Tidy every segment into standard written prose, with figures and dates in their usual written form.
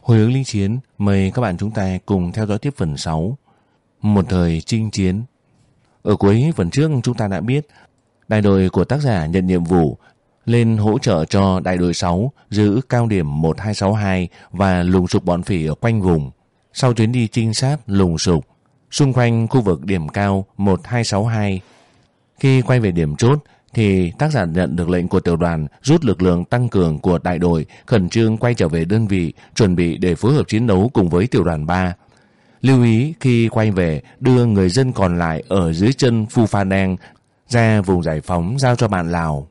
Hồi hướng linh chiến mời các bạn chúng ta cùng theo dõi tiếp phần 6. Một thời chinh chiến. Ở cuối phần trước chúng ta đã biết đại đội của tác giả nhận nhiệm vụ lên hỗ trợ cho đại đội 6 giữ cao điểm 1262 và lùng sục bọn phỉ ở quanh vùng. Sau chuyến đi trinh sát lùng sục xung quanh khu vực điểm cao 1262, khi quay về điểm chốt thì tác giả nhận được lệnh của tiểu đoàn rút lực lượng tăng cường của đại đội khẩn trương quay trở về đơn vị, chuẩn bị để phối hợp chiến đấu cùng với tiểu đoàn 3. Lưu ý khi quay về đưa người dân còn lại ở dưới chân Phu Pha Đen ra vùng giải phóng giao cho bạn Lào.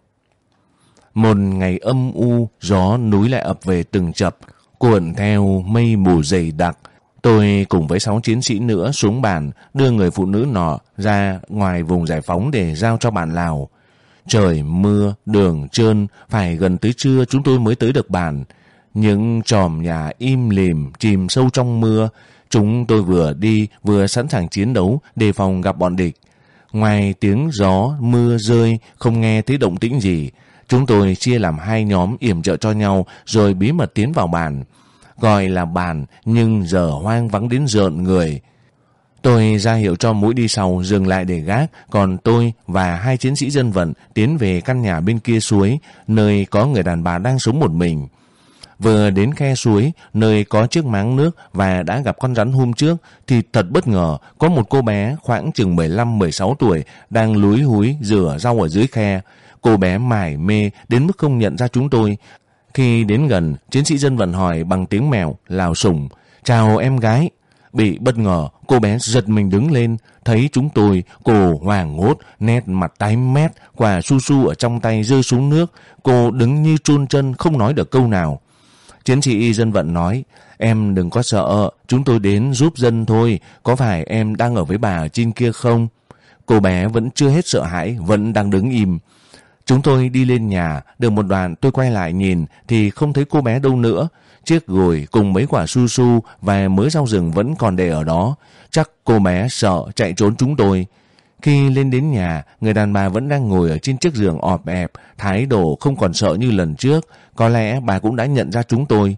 Một ngày âm u, gió núi lại ập về từng chập, cuộn theo mây mù dày đặc. Tôi cùng với 6 chiến sĩ nữa xuống bản đưa người phụ nữ nọ ra ngoài vùng giải phóng để giao cho bạn Lào. Trời mưa, đường trơn, phải gần tới trưa chúng tôi mới tới được bản. Những chòm nhà im lìm, chìm sâu trong mưa. Chúng tôi vừa đi vừa sẵn sàng chiến đấu, đề phòng gặp bọn địch. Ngoài tiếng gió, mưa rơi, không nghe thấy động tĩnh gì. Chúng tôi chia làm 2 nhóm yểm trợ cho nhau rồi bí mật tiến vào bản. Gọi là bản nhưng giờ hoang vắng đến rợn người. Tôi ra hiệu cho mũi đi sau dừng lại để gác, còn tôi và 2 chiến sĩ dân vận tiến về căn nhà bên kia suối, nơi có người đàn bà đang sống một mình. Vừa đến khe suối, nơi có chiếc máng nước và đã gặp con rắn hôm trước, thì thật bất ngờ có một cô bé khoảng chừng 15-16 tuổi đang lúi húi rửa rau ở dưới khe. Cô bé mải mê đến mức không nhận ra chúng tôi. Khi đến gần, chiến sĩ dân vận hỏi bằng tiếng mèo, Lào sủng: "Chào em gái." Bị bất ngờ, cô bé giật mình đứng lên, thấy chúng tôi, cô hoảng hốt, nét mặt tái mét, quả su su ở trong tay rơi xuống nước. Cô đứng như chôn chân, không nói được câu nào. Chiến sĩ dân vận nói: "Em đừng có sợ, chúng tôi đến giúp dân thôi, có phải em đang ở với bà ở trên kia không?" Cô bé vẫn chưa hết sợ hãi, vẫn đang đứng im. Chúng tôi đi lên nhà, được một đoạn tôi quay lại nhìn thì không thấy cô bé đâu nữa. Chiếc gùi cùng mấy quả su su và mớ rau rừng vẫn còn để ở đó. Chắc cô bé sợ chạy trốn chúng tôi. Khi lên đến nhà, người đàn bà vẫn đang ngồi ở trên chiếc giường ọp ẹp, thái độ không còn sợ như lần trước. Có lẽ bà cũng đã nhận ra chúng tôi.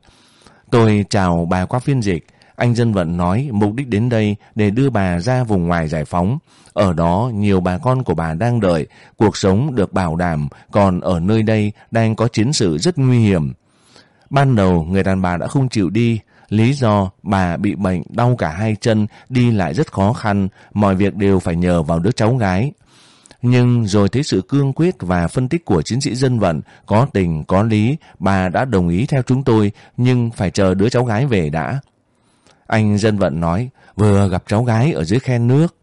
Tôi chào bà qua phiên dịch. Anh dân vận nói mục đích đến đây để đưa bà ra vùng ngoài giải phóng. Ở đó nhiều bà con của bà đang đợi, cuộc sống được bảo đảm, còn ở nơi đây đang có chiến sự rất nguy hiểm. Ban đầu người đàn bà đã không chịu đi, lý do bà bị bệnh đau cả 2 chân, đi lại rất khó khăn, mọi việc đều phải nhờ vào đứa cháu gái. Nhưng rồi thấy sự cương quyết và phân tích của chiến sĩ dân vận, có tình có lý, bà đã đồng ý theo chúng tôi, nhưng phải chờ đứa cháu gái về đã. Anh dân vận nói: "Vừa gặp cháu gái ở dưới khe nước."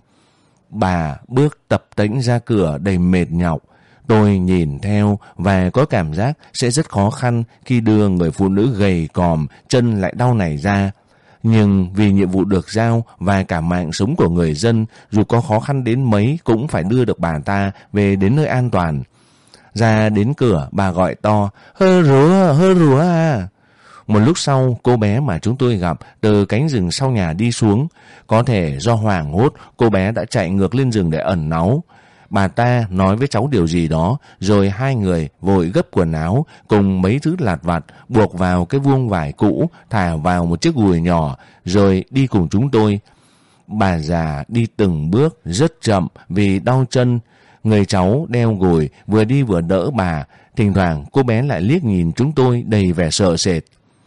Bà bước tập tễnh ra cửa đầy mệt nhọc. Tôi nhìn theo và có cảm giác sẽ rất khó khăn khi đưa người phụ nữ gầy còm, chân lại đau này ra. Nhưng vì nhiệm vụ được giao và cả mạng sống của người dân, dù có khó khăn đến mấy cũng phải đưa được bà ta về đến nơi an toàn. Ra đến cửa, bà gọi to: hơ rúa à." Một lúc sau, cô bé mà chúng tôi gặp từ cánh rừng sau nhà đi xuống. Có thể do hoảng hốt, cô bé đã chạy ngược lên rừng để ẩn náu. Bà ta nói với cháu điều gì đó, rồi 2 người vội gấp quần áo cùng mấy thứ lặt vặt buộc vào cái vuông vải cũ, thả vào một chiếc gùi nhỏ, rồi đi cùng chúng tôi. Bà già đi từng bước rất chậm vì đau chân. Người cháu đeo gùi vừa đi vừa đỡ bà. Thỉnh thoảng cô bé lại liếc nhìn chúng tôi đầy vẻ sợ sệt.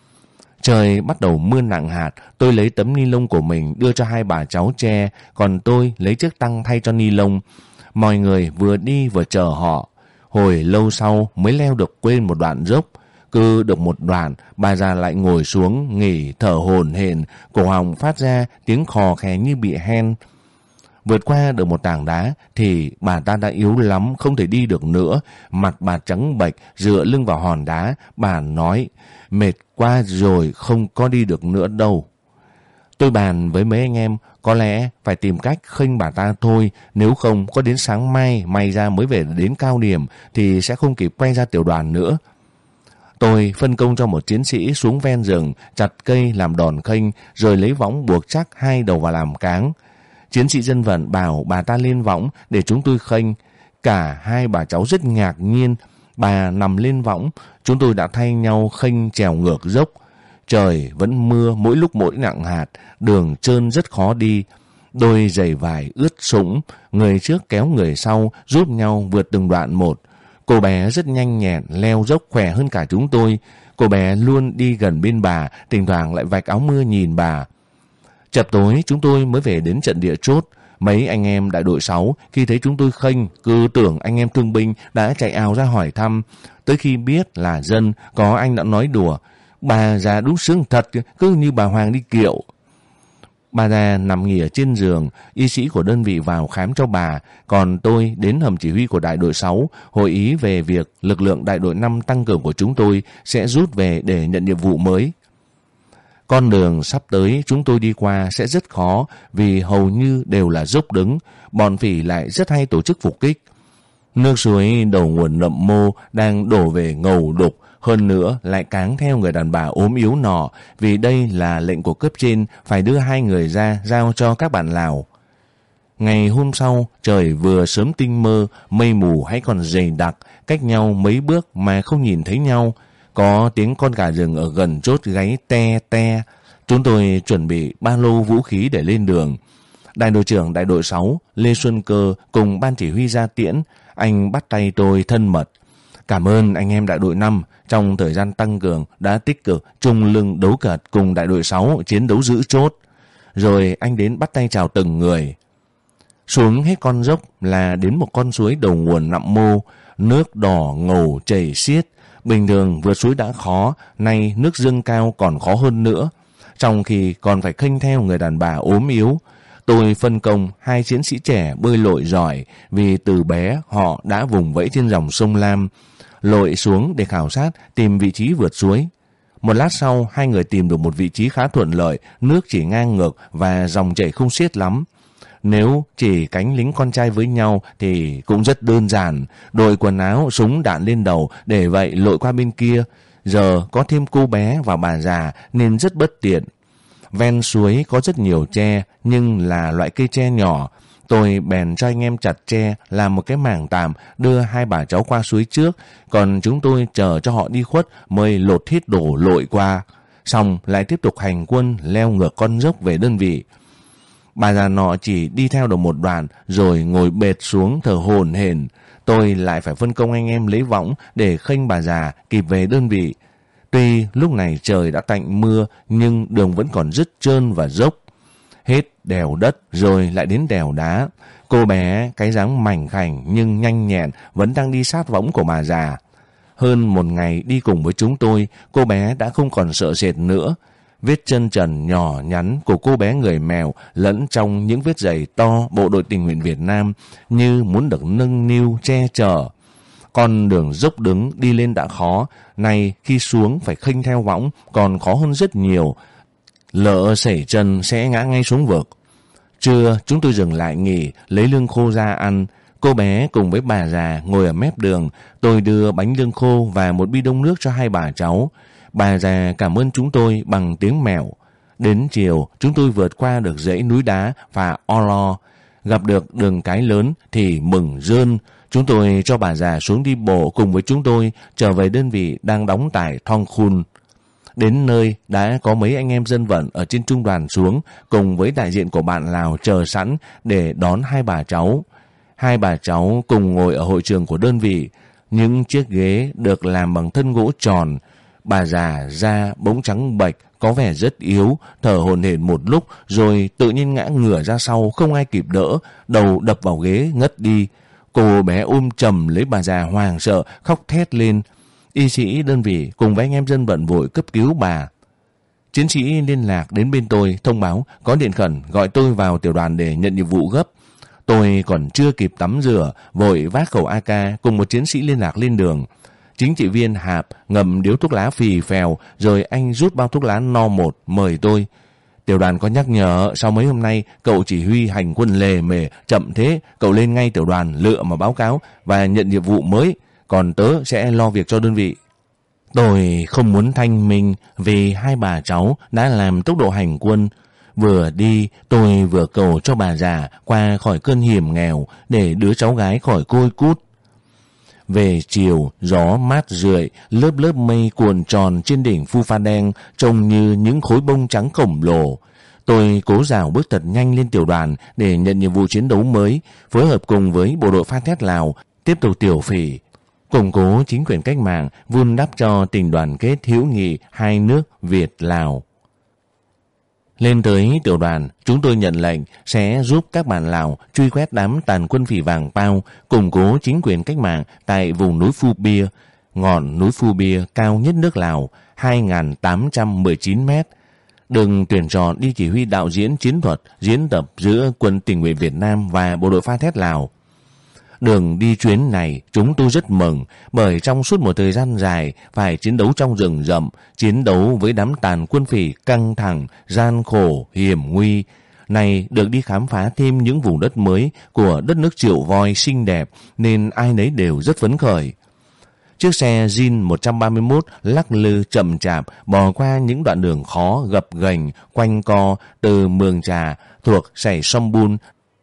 Trời bắt đầu mưa nặng hạt, tôi lấy tấm ni lông của mình đưa cho 2 bà cháu che, còn tôi lấy chiếc tăng thay cho ni lông. Mọi người vừa đi vừa chờ họ. Hồi lâu sau mới leo được quên một đoạn dốc. Cứ được một đoạn, bà già lại ngồi xuống nghỉ thở hổn hển, cổ họng phát ra tiếng khò khè như bị hen. Vượt qua được một tảng đá thì bà ta đã yếu lắm, không thể đi được nữa. Mặt bà trắng bệch, dựa lưng vào hòn đá. Bà nói: "Mệt quá rồi, không có đi được nữa đâu." Tôi bàn với mấy anh em, có lẽ phải tìm cách khênh bà ta thôi, nếu không có đến sáng mai may ra mới về đến cao điểm thì sẽ không kịp quay ra tiểu đoàn nữa. Tôi phân công cho một chiến sĩ xuống ven rừng chặt cây làm đòn khênh, rồi lấy võng buộc chắc 2 đầu vào làm cáng. Chiến sĩ dân vận bảo bà ta lên võng để chúng tôi khênh. Cả 2 bà cháu rất ngạc nhiên. Bà nằm lên võng, chúng tôi đã thay nhau khênh trèo ngược dốc. trời vẫn mưa mỗi lúc mỗi nặng hạt, đường trơn rất khó đi. Đôi giày vải ướt sũng, người trước kéo người sau giúp nhau vượt từng đoạn một. Cô bé rất nhanh nhẹn, leo dốc khỏe hơn cả chúng tôi. Cô bé luôn đi gần bên bà, thỉnh thoảng lại vạch áo mưa nhìn bà. Chập tối chúng tôi mới về đến trận địa chốt. Mấy anh em đại đội 6 khi thấy chúng tôi khênh, cứ tưởng anh em thương binh đã chạy ào ra hỏi thăm. Tới khi biết là dân, có anh đã nói đùa: bà già đúng sướng thật, cứ như bà Hoàng đi kiệu. Bà già nằm nghỉ ở trên giường, y sĩ của đơn vị vào khám cho bà, còn tôi đến hầm chỉ huy của đại đội 6 hội ý về việc lực lượng đại đội 5 tăng cường của chúng tôi sẽ rút về để nhận nhiệm vụ mới. Con đường sắp tới chúng tôi đi qua sẽ rất khó vì hầu như đều là dốc đứng, bọn phỉ lại rất hay tổ chức phục kích. Nước suối đầu nguồn Nậm Mô đang đổ về ngầu đục, hơn nữa lại cáng theo người đàn bà ốm yếu nọ, vì đây là lệnh của cấp trên phải đưa 2 người ra giao cho các bạn Lào. Ngày hôm sau, trời vừa sớm tinh mơ, mây mù hay còn dày đặc, cách nhau mấy bước mà không nhìn thấy nhau. Có tiếng con gà rừng ở gần chốt gáy te te. Chúng tôi chuẩn bị ba lô vũ khí để lên đường. Đại đội trưởng đại đội 6, Lê Xuân Cơ cùng ban chỉ huy ra tiễn. Anh bắt tay tôi thân mật: cảm ơn anh em đại đội 5 trong thời gian tăng cường đã tích cực chung lưng đấu cật cùng đại đội 6 chiến đấu giữ chốt. Rồi anh đến bắt tay chào từng người. Xuống hết con dốc là đến một con suối đầu nguồn Nậm Mô, nước đỏ ngầu chảy xiết. Bình thường vượt suối đã khó, nay nước dâng cao còn khó hơn nữa. Trong khi còn phải khênh theo người đàn bà ốm yếu, tôi phân công 2 chiến sĩ trẻ bơi lội giỏi vì từ bé họ đã vùng vẫy trên dòng sông Lam. Lội xuống để khảo sát tìm vị trí vượt suối. Một lát sau 2 người tìm được một vị trí khá thuận lợi, nước chỉ ngang ngược và dòng chảy không xiết lắm. Nếu chỉ cánh lính con trai với nhau thì cũng rất đơn giản, đội quần áo, súng đạn lên đầu để vậy lội qua bên kia. Giờ có thêm cô bé và bà già nên rất bất tiện. Ven suối có rất nhiều tre nhưng là loại cây tre nhỏ. Tôi bèn cho anh em chặt tre làm một cái mảng tạm, đưa 2 bà cháu qua suối trước, còn chúng tôi chờ cho họ đi khuất mới lột hết đổ lội qua. Xong lại tiếp tục hành quân leo ngược con dốc về đơn vị. Bà già nọ chỉ đi theo được một đoạn rồi ngồi bệt xuống thở hổn hển. Tôi lại phải phân công anh em lấy võng để khênh bà già kịp về đơn vị. Tuy lúc này trời đã tạnh mưa nhưng đường vẫn còn rất trơn và dốc. Hết đèo đất rồi lại đến đèo đá. Cô bé cái dáng mảnh khảnh nhưng nhanh nhẹn vẫn đang đi sát võng của bà già. Hơn một ngày đi cùng với chúng tôi, cô bé đã không còn sợ sệt nữa. Vết chân trần nhỏ nhắn của cô bé người Mèo lẫn trong những vết giày to bộ đội tình nguyện Việt Nam như muốn được nâng niu che chở. Con đường dốc đứng đi lên đã khó, nay khi xuống phải khênh theo võng còn khó hơn rất nhiều. Lỡ sẩy chân sẽ ngã ngay xuống vực. Trưa chúng tôi dừng lại nghỉ, lấy lương khô ra ăn. Cô bé cùng với bà già ngồi ở mép đường. Tôi đưa bánh lương khô và một bi đông nước cho 2 bà cháu. Bà già cảm ơn chúng tôi bằng tiếng Mèo. Đến chiều chúng tôi vượt qua được dãy núi đá và O-lo. Gặp được đường cái lớn thì mừng rơn. Chúng tôi cho bà già xuống đi bộ cùng với chúng tôi trở về đơn vị đang đóng tại Thong Khun. Đến nơi đã có mấy anh em dân vận ở trên trung đoàn xuống cùng với đại diện của bạn Lào chờ sẵn để đón 2 bà cháu. 2 bà cháu cùng ngồi ở hội trường của đơn vị. Những chiếc ghế được làm bằng thân gỗ tròn. Bà già da bỗng trắng bệch, có vẻ rất yếu, thở hổn hển một lúc rồi tự nhiên ngã ngửa ra sau, không ai kịp đỡ, đầu đập vào ghế ngất đi. Cô bé ôm chầm lấy bà già hoảng sợ, khóc thét lên. Y sĩ đơn vị cùng với anh em dân vận vội cấp cứu bà. Chiến sĩ liên lạc đến bên tôi thông báo có điện khẩn gọi tôi vào tiểu đoàn để nhận nhiệm vụ gấp. Tôi còn chưa kịp tắm rửa, vội vác khẩu AK cùng một chiến sĩ liên lạc lên đường. Chính trị viên Hạp ngậm điếu thuốc lá phì phèo rồi anh rút bao thuốc lá no 1 mời tôi. Tiểu đoàn có nhắc nhở sau mấy hôm nay cậu chỉ huy hành quân lề mề chậm thế, cậu lên ngay tiểu đoàn lựa mà báo cáo và nhận nhiệm vụ mới, còn tớ sẽ lo việc cho đơn vị. Tôi không muốn thanh minh vì 2 bà cháu đã làm tốc độ hành quân. Vừa đi tôi vừa cầu cho bà già qua khỏi cơn hiểm nghèo để đứa cháu gái khỏi côi cút. Về chiều, gió mát rượi, lớp lớp mây cuộn tròn trên đỉnh Phu Pha Đen trông như những khối bông trắng khổng lồ. Tôi cố rảo bước thật nhanh lên tiểu đoàn để nhận nhiệm vụ chiến đấu mới, phối hợp cùng với bộ đội Pha Thét Lào, tiếp tục tiểu phỉ, củng cố chính quyền cách mạng, vun đắp cho tình đoàn kết hữu nghị hai nước Việt-Lào. Lên tới tiểu đoàn, chúng tôi nhận lệnh sẽ giúp các bạn Lào truy quét đám tàn quân phỉ Vàng Pao, củng cố chính quyền cách mạng tại vùng núi Phu Bia, ngọn núi Phu Bia cao nhất nước Lào, 2.819 mét. Đừng tuyển chọn đi chỉ huy đạo diễn chiến thuật, diễn tập giữa quân tình nguyện Việt Nam và bộ đội Pha Thét Lào. Đường đi chuyến này chúng tôi rất mừng, bởi trong suốt một thời gian dài phải chiến đấu trong rừng rậm, chiến đấu với đám tàn quân phỉ căng thẳng, gian khổ, hiểm nguy. Này được đi khám phá thêm những vùng đất mới của đất nước Triệu Voi xinh đẹp, nên ai nấy đều rất phấn khởi. Chiếc xe Jin 131 lắc lư chậm chạp bò qua những đoạn đường khó gập ghềnh quanh co từ Mường Trà thuộc Sảy Sông Bun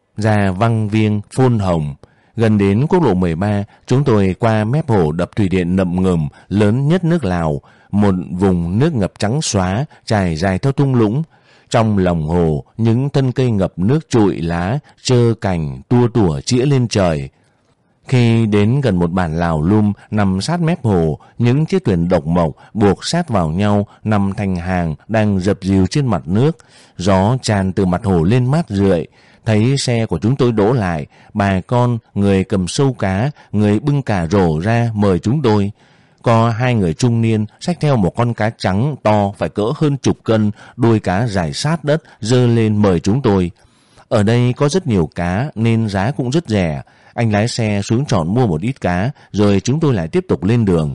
ra Văn Viêng, Phôn Hồng. Gần đến quốc lộ 13, chúng tôi qua mép hồ đập thủy điện Nậm Ngùm lớn nhất nước Lào, một vùng nước ngập trắng xóa trải dài theo thung lũng. Trong lòng hồ, những thân cây ngập nước trụi lá, trơ cành, tua tủa chĩa lên trời. Khi đến gần một bản Lào Lum nằm sát mép hồ, những chiếc thuyền độc mộc buộc sát vào nhau nằm thành hàng đang dập dìu trên mặt nước. Gió tràn từ mặt hồ lên mát rượi. Thấy xe của chúng tôi đỗ lại, bà con, người cầm sâu cá, người bưng cả rổ ra mời chúng tôi. Có hai người trung niên xách theo một con cá trắng to phải cỡ hơn chục cân, đuôi cá rải sát đất giơ lên mời chúng tôi. Ở đây có rất nhiều cá nên giá cũng rất rẻ. Anh lái xe xuống chọn mua một ít cá, rồi chúng tôi lại tiếp tục lên đường.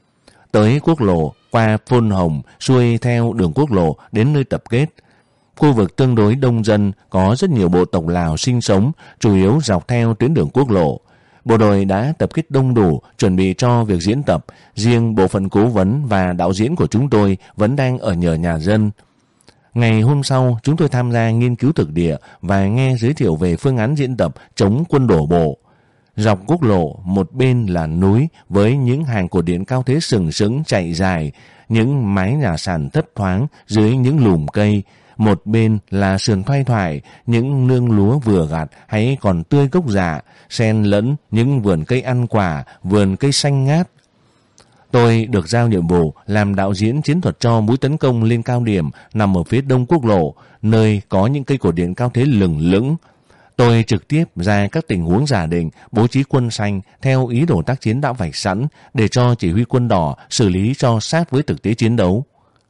Tới quốc lộ, qua Phôn Hồng, xuôi theo đường quốc lộ đến nơi tập kết. Khu vực tương đối đông dân, có rất nhiều bộ tộc Lào sinh sống, chủ yếu dọc theo tuyến đường quốc lộ. Bộ đội đã tập kết đông đủ, chuẩn bị cho việc diễn tập. Riêng bộ phận cố vấn và đạo diễn của chúng tôi vẫn đang ở nhờ nhà dân. Ngày hôm sau, chúng tôi tham gia nghiên cứu thực địa và nghe giới thiệu về phương án diễn tập chống quân đổ bộ. Dọc quốc lộ, một bên là núi với những hàng cột điện cao thế sừng sững chạy dài, những mái nhà sàn thấp thoáng dưới những lùm cây. Một bên là sườn thoai thoải, những nương lúa vừa gặt hay còn tươi gốc rạ, xen lẫn những vườn cây ăn quả, vườn cây xanh ngát. Tôi được giao nhiệm vụ làm đạo diễn chiến thuật cho mũi tấn công lên cao điểm nằm ở phía đông quốc lộ, nơi có những cây cột điện cao thế lừng lững. Tôi trực tiếp ra các tình huống giả định, bố trí quân xanh theo ý đồ tác chiến đã vạch sẵn để cho chỉ huy quân đỏ xử lý cho sát với thực tế chiến đấu.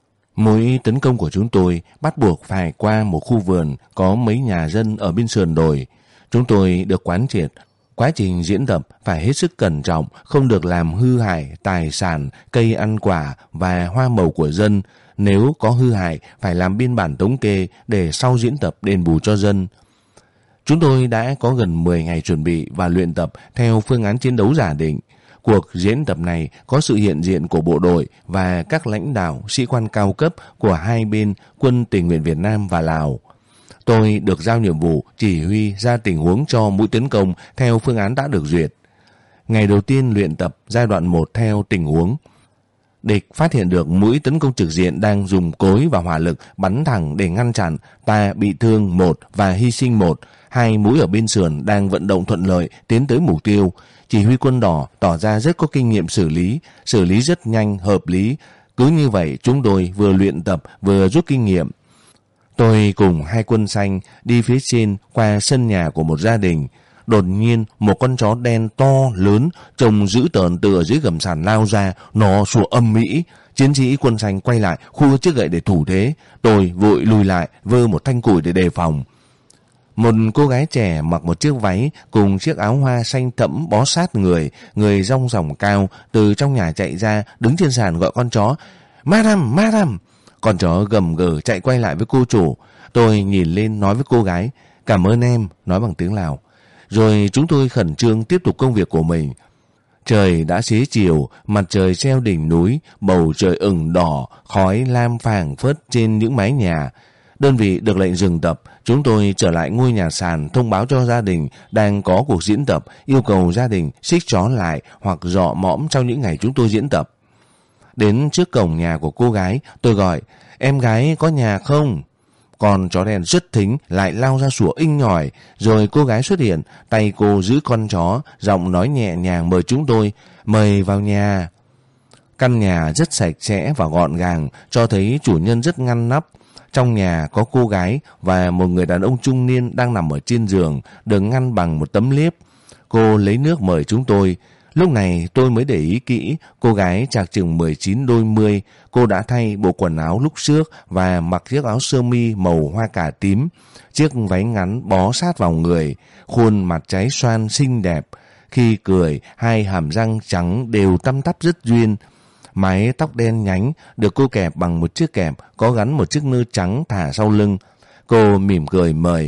Mũi tấn công của chúng tôi bắt buộc phải qua một khu vườn có mấy nhà dân ở bên sườn đồi. Chúng tôi được quán triệt quá trình diễn tập phải hết sức cẩn trọng, không được làm hư hại tài sản, cây ăn quả và hoa màu của dân. Nếu có hư hại phải làm biên bản thống kê để sau diễn tập đền bù cho dân. Chúng tôi đã có gần 10 ngày chuẩn bị và luyện tập theo phương án chiến đấu giả định. Cuộc diễn tập này có sự hiện diện của bộ đội và các lãnh đạo, sĩ quan cao cấp của hai bên quân tình nguyện Việt Nam và Lào. Tôi được giao nhiệm vụ chỉ huy ra tình huống cho mũi tấn công theo phương án đã được duyệt. Ngày đầu tiên luyện tập giai đoạn 1 theo tình huống. Địch phát hiện được mũi tấn công trực diện đang dùng cối và hỏa lực bắn thẳng để ngăn chặn, ta bị thương 1 và hy sinh 1. Hai mũi ở bên sườn đang vận động thuận lợi tiến tới mục tiêu. Chỉ huy quân đỏ tỏ ra rất có kinh nghiệm xử lý rất nhanh, hợp lý. Cứ như vậy chúng tôi vừa luyện tập vừa rút kinh nghiệm. Tôi cùng hai quân xanh đi phía trên qua sân nhà của một gia đình. Đột nhiên một con chó đen to lớn trông dữ tợn từ ở dưới gầm sàn lao ra, nó sủa âm ĩ. Chiến sĩ quân xanh quay lại khua chiếc gậy để thủ thế. Tôi vội lùi lại vơ một thanh củi để đề phòng. Một cô gái trẻ mặc một chiếc váy cùng chiếc áo hoa xanh thẫm bó sát người rong ròng cao từ trong nhà chạy ra, đứng trên sàn gọi con chó. Madam, madam! Con chó gầm gừ chạy quay lại với cô chủ. Tôi nhìn lên nói với cô gái, cảm ơn em, nói bằng tiếng Lào. Rồi chúng tôi khẩn trương tiếp tục công việc của mình. Trời đã xế chiều, mặt trời treo đỉnh núi, bầu trời ửng đỏ, khói lam phảng phất trên những mái nhà. Đơn vị được lệnh dừng tập, chúng tôi trở lại ngôi nhà sàn thông báo cho gia đình đang có cuộc diễn tập, yêu cầu gia đình xích chó lại hoặc dọ mõm trong những ngày chúng tôi diễn tập. Đến trước cổng nhà của cô gái, tôi gọi, em gái có nhà không? Con chó đen rất thính lại lao ra sủa inh nhỏi, rồi cô gái xuất hiện, tay cô giữ con chó, giọng nói nhẹ nhàng mời chúng tôi, mời vào nhà. Căn nhà rất sạch sẽ và gọn gàng, cho thấy chủ nhân rất ngăn nắp. Trong nhà có cô gái và một người đàn ông trung niên đang nằm ở trên giường, được ngăn bằng một tấm liếp. Cô lấy nước mời chúng tôi. Lúc này tôi mới để ý kỹ, cô gái chạc chừng 19 đôi 10, cô đã thay bộ quần áo lúc trước và mặc chiếc áo sơ mi màu hoa cà tím, chiếc váy ngắn bó sát vào người, khuôn mặt trái xoan xinh đẹp. Khi cười, hai hàm răng trắng đều tăm tắp rất duyên. Mái tóc đen nhánh được cô kẹp bằng một chiếc kẹp có gắn một chiếc nơ trắng thả sau lưng. Cô mỉm cười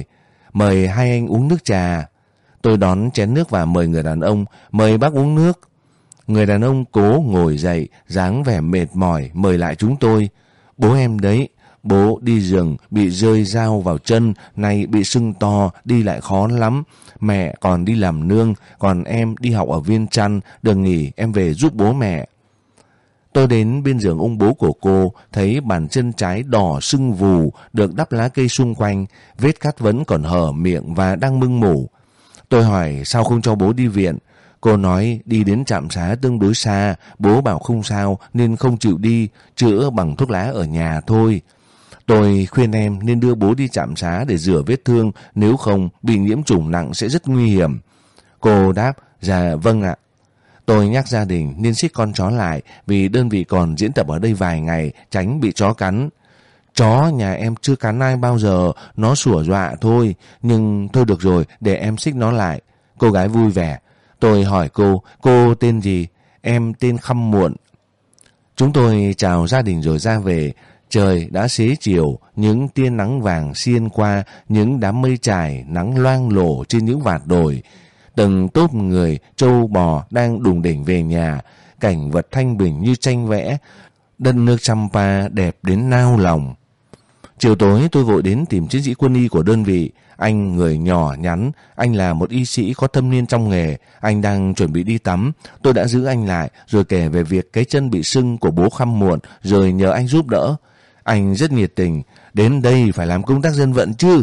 mời hai anh uống nước trà. Tôi đón chén nước và mời người đàn ông, mời bác uống nước. Người đàn ông cố ngồi dậy, dáng vẻ mệt mỏi, mời lại chúng tôi. Bố em đấy, bố đi rừng, bị rơi dao vào chân, nay bị sưng to, đi lại khó lắm. Mẹ còn đi làm nương, còn em đi học ở Viên Chăn, đừng nghỉ em về giúp bố mẹ. Tôi đến bên giường ông bố của cô, thấy bàn chân trái đỏ sưng vù, được đắp lá cây xung quanh, vết cắt vẫn còn hở miệng và đang mưng mủ. Tôi hỏi sao không cho bố đi viện. Cô nói đi đến trạm xá tương đối xa, bố bảo không sao nên không chịu đi, chữa bằng thuốc lá ở nhà thôi. Tôi khuyên em nên đưa bố đi trạm xá để rửa vết thương, nếu không bị nhiễm trùng nặng sẽ rất nguy hiểm. Cô đáp, dạ vâng ạ. Tôi nhắc gia đình nên xích con chó lại vì đơn vị còn diễn tập ở đây vài ngày, tránh bị chó cắn. Chó nhà em chưa cắn ai bao giờ, nó sủa dọa thôi, nhưng thôi được rồi, để em xích nó lại. Cô gái vui vẻ. Tôi hỏi cô tên gì? Em tên Khăm Muộn. Chúng tôi chào gia đình rồi ra về. Trời đã xế chiều, những tia nắng vàng xiên qua những đám mây trải, nắng loang lổ trên những vạt đồi. Từng tốp người, trâu bò đang đùng đỉnh về nhà, cảnh vật thanh bình như tranh vẽ, đất nước Champa đẹp đến nao lòng. Chiều tối tôi vội đến tìm chiến sĩ quân y của đơn vị. Anh người nhỏ nhắn, anh là một y sĩ có thâm niên trong nghề, anh đang chuẩn bị đi tắm. Tôi đã giữ anh lại rồi kể về việc cái chân bị sưng của bố Khăm Muộn, rồi nhờ anh giúp đỡ. Anh rất nhiệt tình, đến đây phải làm công tác dân vận chứ.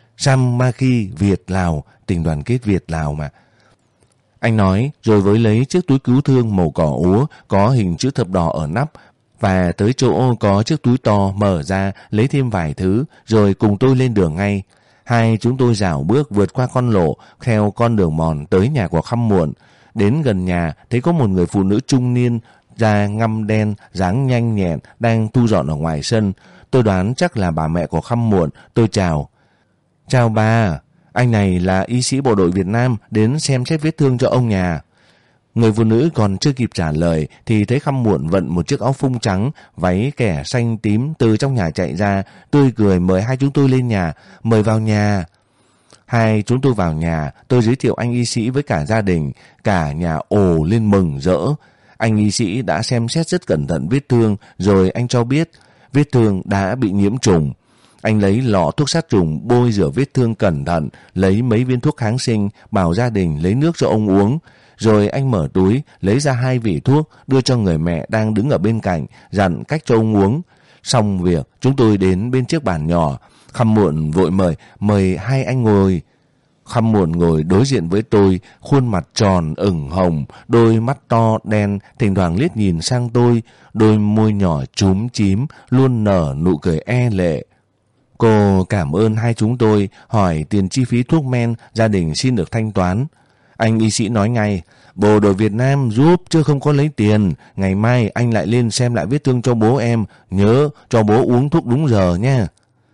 Samaki Việt-Lào, tình đoàn kết Việt-Lào mà. Anh nói rồi với lấy chiếc túi cứu thương màu cỏ úa có hình chữ thập đỏ ở nắp, và tới chỗ có chiếc túi to mở ra lấy thêm vài thứ, rồi cùng tôi lên đường ngay. Hai chúng tôi rảo bước vượt qua con lộ theo con đường mòn tới nhà của Khăm Muộn. Đến gần nhà thấy có một người phụ nữ trung niên da ngăm đen, dáng nhanh nhẹn đang thu dọn ở ngoài sân. Tôi đoán chắc là bà mẹ của Khăm Muộn. Tôi chào. Chào bà, anh này là y sĩ bộ đội Việt Nam đến xem xét vết thương cho ông nhà. Người phụ nữ còn chưa kịp trả lời thì thấy Khăm Muộn vận một chiếc áo phông trắng, váy kẻ xanh tím từ trong nhà chạy ra, tươi cười mời hai chúng tôi lên nhà, mời vào nhà. Hai chúng tôi vào nhà, tôi giới thiệu anh y sĩ với cả gia đình, cả nhà ồ lên mừng rỡ. Anh y sĩ đã xem xét rất cẩn thận vết thương, rồi anh cho biết vết thương đã bị nhiễm trùng. Anh lấy lọ thuốc sát trùng bôi rửa vết thương cẩn thận, lấy mấy viên thuốc kháng sinh, bảo gia đình lấy nước cho ông uống. Rồi anh mở túi, lấy ra 2 vỉ thuốc, đưa cho người mẹ đang đứng ở bên cạnh, dặn cách cho ông uống. Xong việc, chúng tôi đến bên chiếc bàn nhỏ. Khăm Muộn vội mời hai anh ngồi. Khăm Muộn ngồi đối diện với tôi, khuôn mặt tròn ửng hồng, đôi mắt to đen, thỉnh thoảng liếc nhìn sang tôi, đôi môi nhỏ chúm chím, luôn nở nụ cười e lệ. Cô cảm ơn hai chúng tôi, hỏi tiền chi phí thuốc men, gia đình xin được thanh toán. Anh y sĩ nói ngay, bộ đội Việt Nam giúp chứ không có lấy tiền, ngày mai anh lại lên xem lại vết thương cho bố em, nhớ cho bố uống thuốc đúng giờ nha.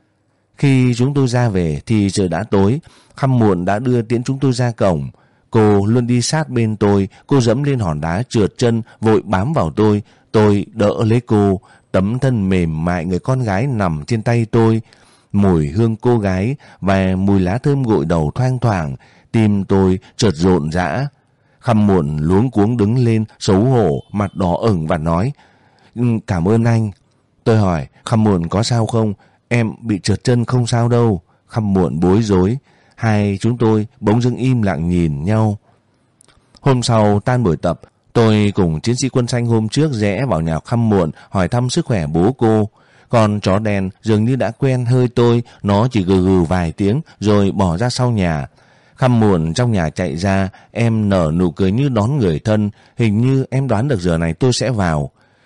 Khi chúng tôi ra về thì trời đã tối, Khăm Muộn đã đưa tiễn chúng tôi ra cổng. Cô luôn đi sát bên tôi, cô dẫm lên hòn đá trượt chân, vội bám vào tôi đỡ lấy cô, tấm thân mềm mại người con gái nằm trên tay tôi. Mùi hương cô gái và mùi lá thơm gội đầu thoang thoảng, tim tôi chợt rộn rã. Khăm Muộn luống cuống đứng lên, xấu hổ, mặt đỏ ửng và nói, cảm ơn anh. Tôi hỏi, Khăm Muộn có sao không? em bị trượt chân không sao đâu. Khăm Muộn bối rối. Hai chúng tôi bỗng dưng im lặng nhìn nhau. Hôm sau tan buổi tập, tôi cùng chiến sĩ quân xanh hôm trước rẽ vào nhà Khăm Muộn hỏi thăm sức khỏe bố cô. Con chó đen dường như đã quen hơi tôi, nó chỉ gừ gừ vài tiếng rồi bỏ ra sau nhà. Khăm Muộn trong nhà chạy ra, em nở nụ cười như đón người thân, hình như em đoán được giờ này tôi sẽ vào.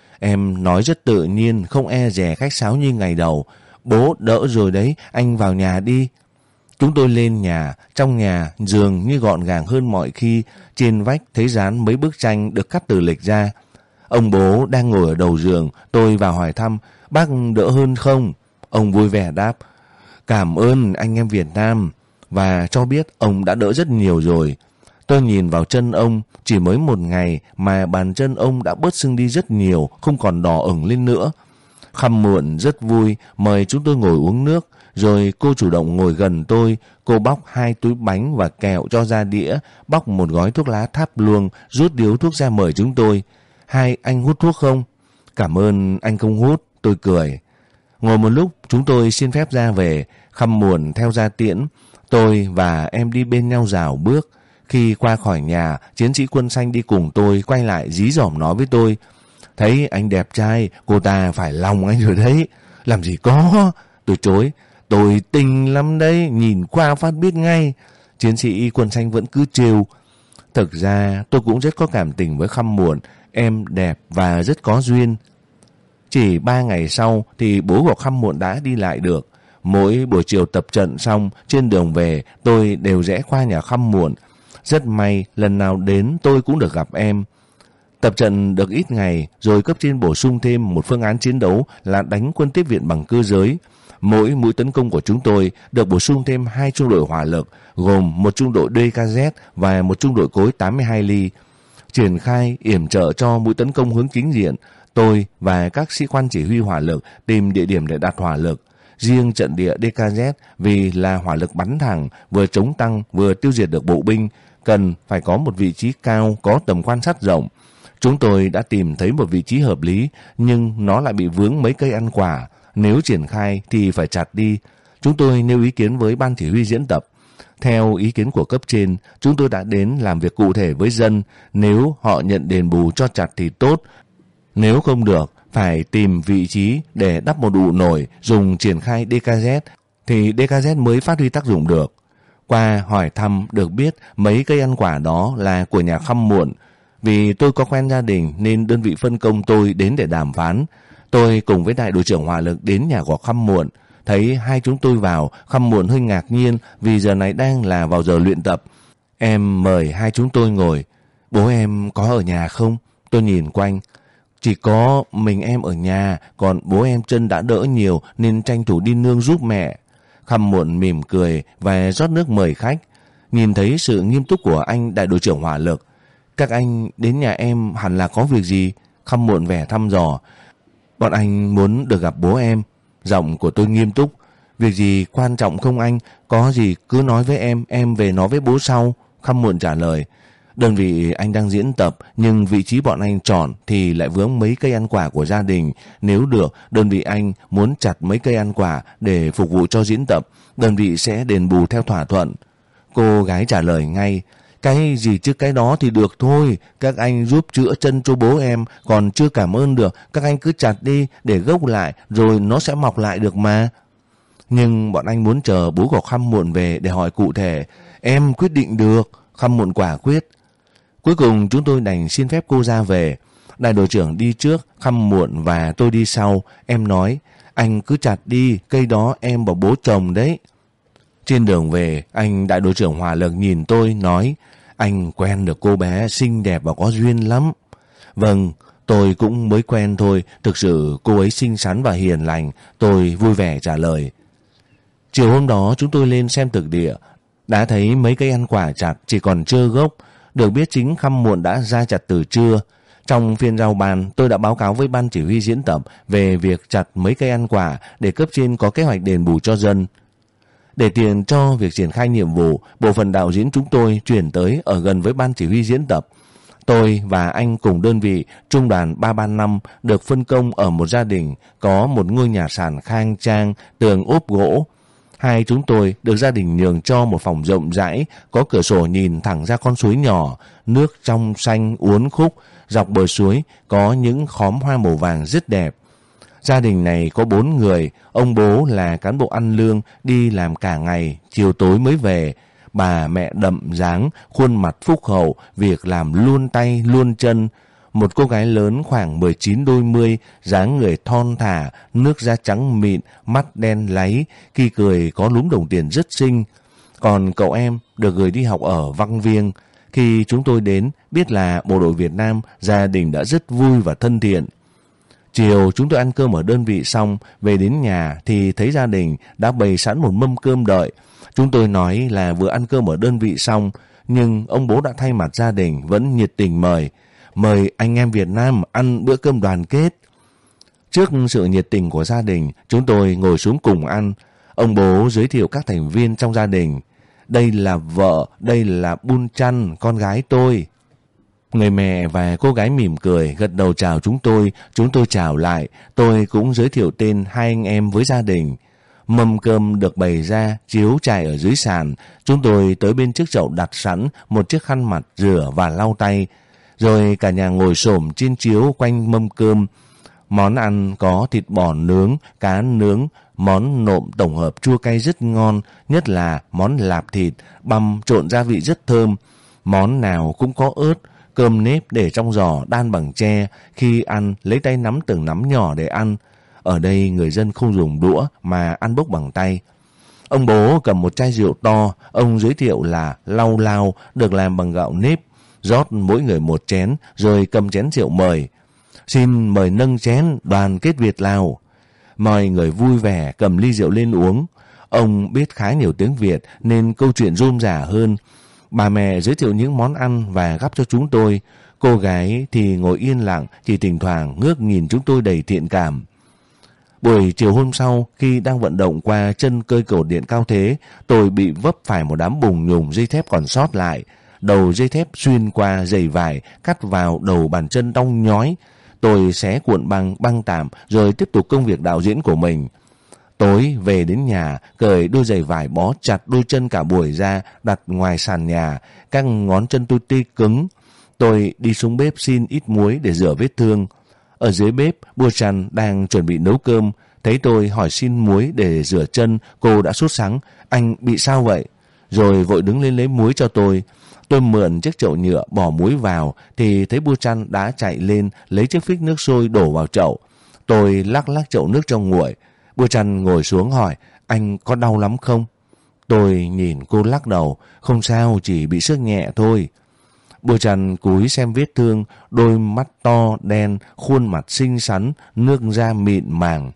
Em nói rất tự nhiên, không e dè khách sáo như ngày đầu. Bố đỡ rồi đấy, anh vào nhà đi. Chúng tôi lên nhà, trong nhà giường như gọn gàng hơn mọi khi, trên vách thấy dán mấy bức tranh được cắt từ lịch ra. Ông bố đang ngồi ở đầu giường, tôi vào hỏi thăm, bác đỡ hơn không? Ông vui vẻ đáp, cảm ơn anh em Việt Nam, và cho biết ông đã đỡ rất nhiều rồi. Tôi nhìn vào chân ông, chỉ mới một ngày mà bàn chân ông đã bớt sưng đi rất nhiều, không còn đỏ ửng lên nữa. Khăm Muộn rất vui, mời chúng tôi ngồi uống nước, rồi cô chủ động ngồi gần tôi, cô bóc 2 túi bánh và kẹo cho ra đĩa, bóc một gói thuốc lá tháp luông, rút điếu thuốc ra mời chúng tôi. Hai anh hút thuốc không? Cảm ơn anh không hút, tôi cười. Ngồi một lúc, chúng tôi xin phép ra về, Khăm Muộn theo ra tiễn. Tôi và em đi bên nhau rào bước. Khi qua khỏi nhà, chiến sĩ quân xanh đi cùng tôi quay lại dí dỏm nói với tôi, thấy anh đẹp trai, cô ta phải lòng anh rồi đấy. Làm gì có, tôi chối. Tôi tình lắm đấy, nhìn qua phát biết ngay. Chiến sĩ quân xanh vẫn cứ trêu. Thực ra tôi cũng rất có cảm tình với Khăm Muộn, em đẹp và rất có duyên. Chỉ 3 ngày sau thì bố của Khăm Muộn đã đi lại được. Mỗi buổi chiều tập trận xong, trên đường về tôi đều rẽ qua nhà Khăm Muộn. Rất may lần nào đến tôi cũng được gặp em. Tập trận được ít ngày rồi cấp trên bổ sung thêm một phương án chiến đấu là đánh quân tiếp viện bằng cơ giới. Mỗi mũi tấn công của chúng tôi được bổ sung thêm 2 trung đội hỏa lực, gồm một trung đội DKZ và một trung đội cối 82 ly. Triển khai yểm trợ cho mũi tấn công hướng chính diện, tôi và các sĩ quan chỉ huy hỏa lực tìm địa điểm để đặt hỏa lực. Riêng trận địa DKZ vì là hỏa lực bắn thẳng, vừa chống tăng vừa tiêu diệt được bộ binh, cần phải có một vị trí cao có tầm quan sát rộng. Chúng tôi đã tìm thấy một vị trí hợp lý, nhưng nó lại bị vướng mấy cây ăn quả. Nếu triển khai thì phải chặt đi. Chúng tôi nêu ý kiến với ban chỉ huy diễn tập. Theo ý kiến của cấp trên, chúng tôi đã đến làm việc cụ thể với dân. Nếu họ nhận đền bù cho chặt thì tốt. Nếu không được, phải tìm vị trí để đắp một ụ nổi dùng triển khai DKZ, thì DKZ mới phát huy tác dụng được. Qua hỏi thăm được biết mấy cây ăn quả đó là của nhà Khăm Muộn. Vì tôi có quen gia đình nên đơn vị phân công tôi đến để đàm phán. Tôi cùng với đại đội trưởng hỏa lực đến nhà của Khăm Muộn. Thấy hai chúng tôi vào, Khăm Muộn hơi ngạc nhiên vì giờ này đang là vào giờ luyện tập. Em mời hai chúng tôi ngồi. Bố em có ở nhà không? Tôi nhìn quanh. Chỉ có mình em ở nhà, còn bố em chân đã đỡ nhiều nên tranh thủ đi nương giúp mẹ. Khăm Muộn mỉm cười và rót nước mời khách. Nhìn thấy sự nghiêm túc của anh đại đội trưởng hỏa lực. Các anh đến nhà em hẳn là có việc gì? Khăm Muộn vẻ thăm dò. Bọn anh muốn được gặp bố em. Giọng của tôi nghiêm túc. Việc gì quan trọng không anh? Có gì cứ nói với em về nói với bố sau. Khăm Muộn trả lời. Đơn vị anh đang diễn tập, nhưng vị trí bọn anh chọn thì lại vướng mấy cây ăn quả của gia đình. Nếu được, đơn vị anh muốn chặt mấy cây ăn quả để phục vụ cho diễn tập. Đơn vị sẽ đền bù theo thỏa thuận. Cô gái trả lời ngay. Cái gì chứ cái đó thì được thôi. Các anh giúp chữa chân cho bố em, còn chưa cảm ơn được. Các anh cứ chặt đi để gốc lại, rồi nó sẽ mọc lại được mà. Nhưng bọn anh muốn chờ bố của Khăm Muộn về để hỏi cụ thể. Em quyết định được. Khăm Muộn quả quyết. Cuối cùng chúng tôi đành xin phép cô ra về. Đại đội trưởng đi trước, Khăm Muộn và tôi đi sau. Em nói, anh cứ chặt đi, cây đó em bảo bố trồng đấy. Trên đường về, anh đại đội trưởng hỏa lực nhìn tôi nói, anh quen được cô bé xinh đẹp và có duyên lắm. Vâng, tôi cũng mới quen thôi, thực sự cô ấy xinh xắn và hiền lành, tôi vui vẻ trả lời. Chiều hôm đó chúng tôi lên xem thực địa, đã thấy mấy cây ăn quả chặt chỉ còn trơ gốc. Được biết chính Khăm Muộn đã ra chặt từ trưa. Trong phiên giao ban, tôi đã báo cáo với ban chỉ huy diễn tập về việc chặt mấy cây ăn quả để cấp trên có kế hoạch đền bù cho dân. Để tiền cho việc triển khai nhiệm vụ, bộ phận đạo diễn chúng tôi chuyển tới ở gần với ban chỉ huy diễn tập. Tôi và anh cùng đơn vị trung đoàn 335 được phân công ở một gia đình có một ngôi nhà sàn khang trang, tường ốp gỗ. Hai chúng tôi được gia đình nhường cho một phòng rộng rãi, có cửa sổ nhìn thẳng ra con suối nhỏ, nước trong xanh uốn khúc, dọc bờ suối có những khóm hoa màu vàng rất đẹp. Gia đình này có 4 người, ông bố là cán bộ ăn lương đi làm cả ngày, chiều tối mới về. Bà mẹ đậm dáng, khuôn mặt phúc hậu, việc làm luôn tay luôn chân. Một cô gái lớn khoảng 19 đôi mươi, dáng người thon thả, nước da trắng mịn, mắt đen láy, khi cười có lúm đồng tiền rất xinh. Còn cậu em được gửi đi học ở Văn Viêng. Khi chúng tôi đến, biết là bộ đội Việt Nam, gia đình đã rất vui và thân thiện. Chiều chúng tôi ăn cơm ở đơn vị xong, về đến nhà thì thấy gia đình đã bày sẵn một mâm cơm đợi. Chúng tôi nói là vừa ăn cơm ở đơn vị xong, nhưng ông bố đã thay mặt gia đình vẫn nhiệt tình mời anh em Việt Nam ăn bữa cơm đoàn kết. Trước sự nhiệt tình của gia đình, chúng tôi ngồi xuống cùng ăn. Ông bố giới thiệu các thành viên trong gia đình. Đây là vợ, đây là Bun Chăn, con gái tôi. Người mẹ và cô gái mỉm cười gật đầu chào chúng tôi chào lại. Tôi cũng giới thiệu tên hai anh em với gia đình. Mâm cơm được bày ra, chiếu trải ở dưới sàn. Chúng tôi tới bên chiếc chậu đặt sẵn một chiếc khăn mặt rửa và lau tay. Rồi cả nhà ngồi xổm trên chiếu quanh mâm cơm. Món ăn có thịt bò nướng, cá nướng, món nộm tổng hợp chua cay rất ngon, nhất là món lạp thịt, băm trộn gia vị rất thơm. Món nào cũng có ớt, cơm nếp để trong giò đan bằng tre, khi ăn lấy tay nắm từng nắm nhỏ để ăn. Ở đây người dân không dùng đũa mà ăn bốc bằng tay. Ông bố cầm một chai rượu to, ông giới thiệu là lau lao, được làm bằng gạo nếp, rót mỗi người một chén rồi cầm chén rượu mời. Xin mời nâng chén đoàn kết Việt Lào. Mọi người vui vẻ cầm ly rượu lên uống. Ông biết khá nhiều tiếng Việt nên câu chuyện rôm rả hơn. Bà mẹ giới thiệu những món ăn và gắp cho chúng tôi. Cô gái thì ngồi yên lặng, chỉ thỉnh thoảng ngước nhìn chúng tôi đầy thiện cảm. Buổi chiều hôm sau, khi đang vận động qua chân cây cầu điện cao thế, tôi bị vấp phải một đám bùng nhùng dây thép còn sót lại. Đầu dây thép xuyên qua dây vải, cắt vào đầu bàn chân đau nhói. Tôi xé cuộn băng tạm rồi tiếp tục công việc đạo diễn của mình. Tối về đến nhà, cởi đôi giày vải bó chặt đôi chân cả buổi ra, đặt ngoài sàn nhà. Các ngón chân tôi tê cứng. Tôi đi xuống bếp xin ít muối để rửa vết thương. Ở dưới bếp, Bua Chăn đang chuẩn bị nấu cơm. Thấy tôi hỏi xin muối để rửa chân, cô đã sốt sắng. Anh bị sao vậy? Rồi vội đứng lên lấy muối cho tôi. Tôi mượn chiếc chậu nhựa bỏ muối vào thì thấy Bua Chăn đã chạy lên lấy chiếc phích nước sôi đổ vào chậu. Tôi lắc chậu nước trong nguội. Bua Chăn ngồi xuống hỏi, anh có đau lắm không? Tôi nhìn cô lắc đầu, không sao, chỉ bị xước nhẹ thôi. Bua Chăn cúi xem vết thương, đôi mắt to đen, khuôn mặt xinh xắn, nước da mịn màng.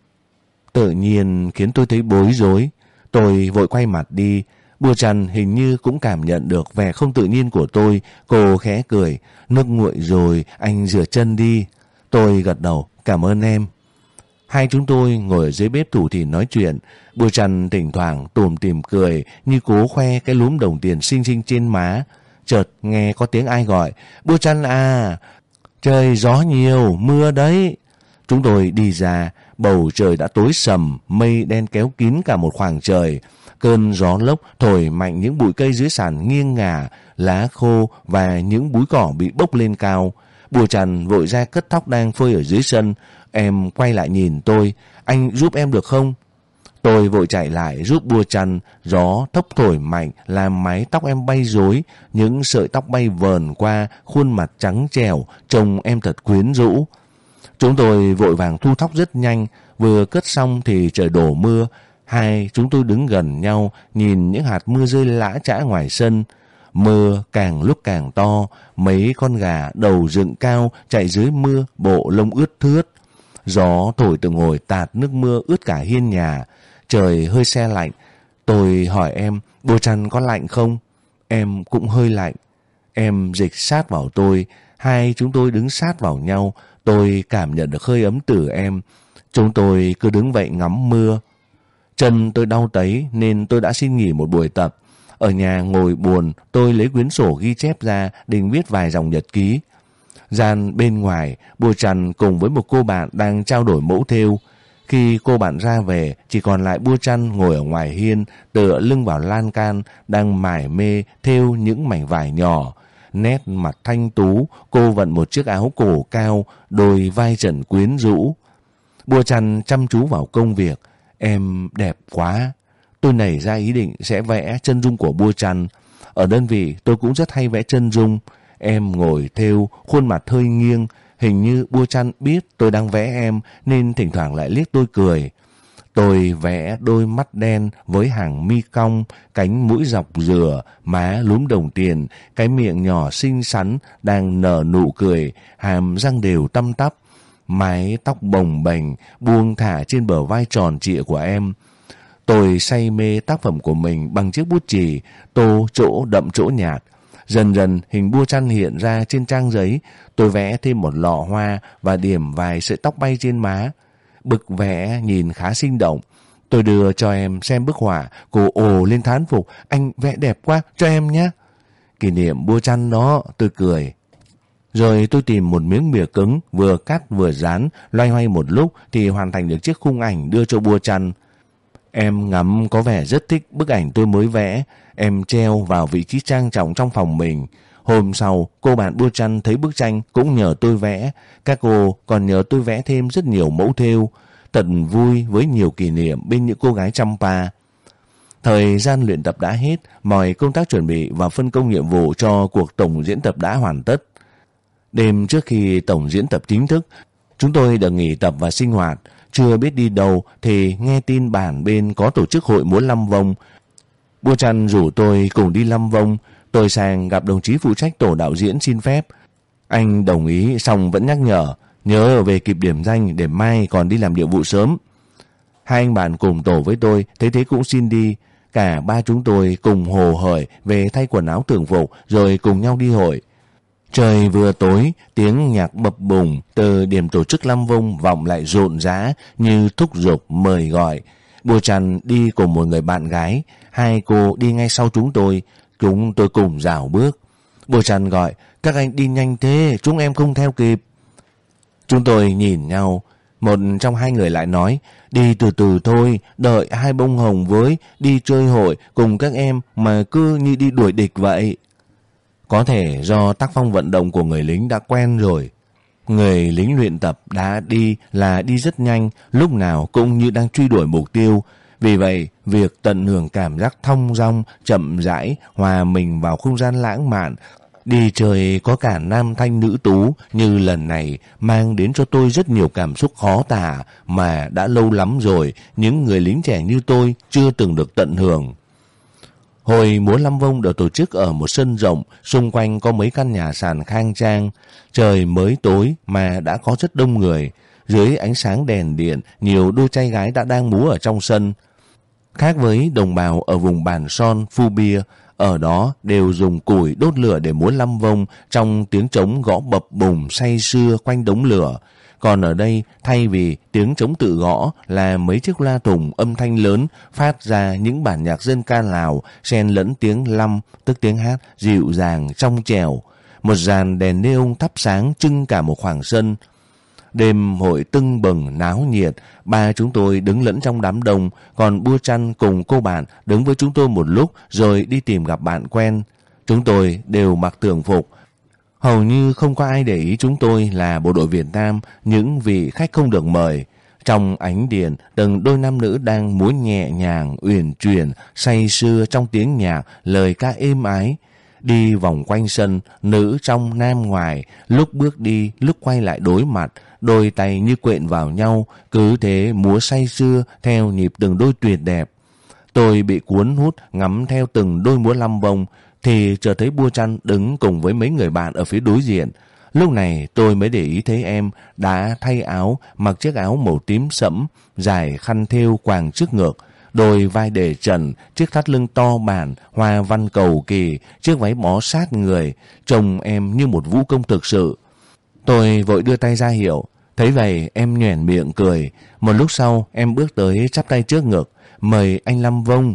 Tự nhiên khiến tôi thấy bối rối. Tôi vội quay mặt đi. Bua Chăn hình như cũng cảm nhận được vẻ không tự nhiên của tôi. Cô khẽ cười, nước nguội rồi, anh rửa chân đi. Tôi gật đầu, cảm ơn em. Hai chúng tôi ngồi ở dưới bếp thủ thỉ nói chuyện. Bua Chăn thỉnh thoảng tủm tỉm cười như cố khoe cái lúm đồng tiền xinh xinh trên má. Chợt nghe có tiếng ai gọi, Bua Chăn à, trời gió nhiều, mưa đấy. Chúng tôi đi ra, bầu trời đã tối sầm, mây đen kéo kín cả một khoảng trời. Cơn gió lốc thổi mạnh những bụi cây dưới sàn nghiêng ngả, lá khô và những búi cỏ bị bốc lên cao. Bua Chăn vội ra cất tóc đang phơi ở dưới sân. Em quay lại nhìn tôi, anh giúp em được không? Tôi vội chạy lại giúp Bua Chăn. Gió thốc thổi mạnh làm mái tóc em bay rối, những sợi tóc bay vờn qua khuôn mặt trắng trẻo, trông em thật quyến rũ. Chúng tôi vội vàng thu thóc rất nhanh, vừa cất xong thì trời đổ mưa. Hai chúng tôi đứng gần nhau nhìn những hạt mưa rơi lã chã ngoài sân. Mưa càng lúc càng to, mấy con gà đầu dựng cao chạy dưới mưa, bộ lông ướt thướt. Gió thổi từng hồi tạt nước mưa ướt cả hiên nhà. Trời hơi se lạnh. Tôi hỏi em, Bua Chăn có lạnh không? Em cũng hơi lạnh. Em dịch sát vào tôi. Hai chúng tôi đứng sát vào nhau. Tôi cảm nhận được hơi ấm từ em. Chúng tôi cứ đứng vậy ngắm mưa. Chân tôi đau tấy nên tôi đã xin nghỉ một buổi tập. Ở nhà ngồi buồn, tôi lấy quyển sổ ghi chép ra định viết vài dòng nhật ký. Gian bên ngoài, Bùa Trần cùng với một cô bạn đang trao đổi mẫu thêu. Khi cô bạn ra về, chỉ còn lại Bùa Trần ngồi ở ngoài hiên, tựa lưng vào lan can, đang mải mê thêu những mảnh vải nhỏ. Nét mặt thanh tú, cô vận một chiếc áo cổ cao, đôi vai trần quyến rũ. Bùa Trần chăm chú vào công việc. Em đẹp quá. Tôi nảy ra ý định sẽ vẽ chân dung của Bùa Trần. Ở đơn vị tôi cũng rất hay vẽ chân dung. Em ngồi thêu, khuôn mặt hơi nghiêng. Hình như Bùa Trần biết tôi đang vẽ em nên thỉnh thoảng lại liếc tôi cười. Tôi vẽ đôi mắt đen với hàng mi cong, cánh mũi dọc dừa, má lúm đồng tiền, cái miệng nhỏ xinh xắn đang nở nụ cười, hàm răng đều tăm tắp, mái tóc bồng bềnh buông thả trên bờ vai tròn trịa của em. Tôi say mê tác phẩm của mình bằng chiếc bút chì, tô chỗ đậm chỗ nhạt. Dần dần hình Bùa Trần hiện ra trên trang giấy. Tôi vẽ thêm một lọ hoa và điểm vài sợi tóc bay trên má. Bức vẽ nhìn khá sinh động. Tôi đưa cho em xem bức họa. Cô ồ lên thán phục. Anh vẽ đẹp quá, cho em nhé. Kỷ niệm Bùa Trần đó, tôi cười. Rồi tôi tìm một miếng bìa cứng, vừa cắt vừa dán, loay hoay một lúc thì hoàn thành được chiếc khung ảnh đưa cho Bùa Trần. Em ngắm có vẻ rất thích bức ảnh tôi mới vẽ. Em treo vào vị trí trang trọng trong phòng mình. Hôm sau, cô bạn Bùa Trần thấy bức tranh cũng nhờ tôi vẽ. Các cô còn nhờ tôi vẽ thêm rất nhiều mẫu thêu. Thật vui với nhiều kỷ niệm bên những cô gái Champa. Thời gian luyện tập đã hết, mọi công tác chuẩn bị và phân công nhiệm vụ cho cuộc tổng diễn tập đã hoàn tất. Đêm trước khi tổng diễn tập chính thức, chúng tôi được nghỉ tập và sinh hoạt. Chưa biết đi đâu thì nghe tin bản bên có tổ chức hội múa Lâm Vong. Bùa Trần rủ tôi cùng đi Lâm Vong. Tôi sang gặp đồng chí phụ trách tổ đạo diễn xin phép. Anh đồng ý xong vẫn nhắc nhớ về kịp điểm danh để mai còn đi làm nhiệm vụ sớm. Hai anh bạn cùng tổ với tôi thấy thế cũng xin đi. Cả ba chúng tôi cùng hồ hởi về thay quần áo thường phục rồi cùng nhau đi hội. Trời vừa tối, tiếng nhạc bập bùng từ điểm tổ chức Lâm Vong vọng lại rộn rã như thúc giục mời gọi. Bùa Trần đi cùng một người bạn gái, hai cô đi ngay sau chúng tôi cùng rảo bước. Bùa Trần gọi, các anh đi nhanh thế, chúng em không theo kịp. Chúng tôi nhìn nhau, một trong hai người lại nói, đi từ từ thôi, đợi hai bông hồng với, đi chơi hội cùng các em mà cứ như đi đuổi địch vậy. Có thể do tác phong vận động của người lính đã quen rồi. Người lính luyện tập đã đi là đi rất nhanh, lúc nào cũng như đang truy đuổi mục tiêu. Vì vậy, việc tận hưởng cảm giác thong dong, chậm rãi, hòa mình vào không gian lãng mạn, đi chơi có cả nam thanh nữ tú như lần này mang đến cho tôi rất nhiều cảm xúc khó tả mà đã lâu lắm rồi những người lính trẻ như tôi chưa từng được tận hưởng. Hồi múa Lâm Vong được tổ chức ở một sân rộng, xung quanh có mấy căn nhà sàn khang trang. Trời mới tối mà đã có rất đông người. Dưới ánh sáng đèn điện, nhiều đôi trai gái đã đang múa ở trong sân. Khác với đồng bào ở vùng Bản Son, Phu Bia, ở đó đều dùng củi đốt lửa để múa Lâm Vong trong tiếng trống gõ bập bùng say sưa quanh đống lửa. Còn ở đây, thay vì tiếng trống tự gõ là mấy chiếc loa thùng âm thanh lớn phát ra những bản nhạc dân ca Lào xen lẫn tiếng lăm, tức tiếng hát dịu dàng trong trẻo. Một dàn đèn neon thắp sáng trưng cả một khoảng sân. Đêm hội tưng bừng náo nhiệt, ba chúng tôi đứng lẫn trong đám đông, còn Bùa Trần cùng cô bạn đứng với chúng tôi một lúc rồi đi tìm gặp bạn quen. Chúng tôi đều mặc thường phục. Hầu như không có ai để ý chúng tôi là bộ đội Việt Nam, những vị khách không được mời. Trong ánh điện, từng đôi nam nữ đang múa nhẹ nhàng, uyển chuyển, say sưa trong tiếng nhạc, lời ca êm ái. Đi vòng quanh sân, nữ trong nam ngoài, lúc bước đi, lúc quay lại đối mặt, đôi tay như quện vào nhau, cứ thế múa say sưa theo nhịp từng đôi tuyệt đẹp. Tôi bị cuốn hút ngắm theo từng đôi múa Lâm Vong, thì chợt thấy Bùa Trần đứng cùng với mấy người bạn ở phía đối diện. Lúc này tôi mới để ý thấy em đã thay áo, mặc chiếc áo màu tím sẫm, dài khăn thêu quàng trước ngực, đôi vai để trần, chiếc thắt lưng to bản, hoa văn cầu kỳ, chiếc váy bó sát người, trông em như một vũ công thực sự. Tôi vội đưa tay ra hiệu, thấy vậy em nhoẻn miệng cười. Một lúc sau em bước tới chắp tay trước ngực, mời anh Lâm Vong.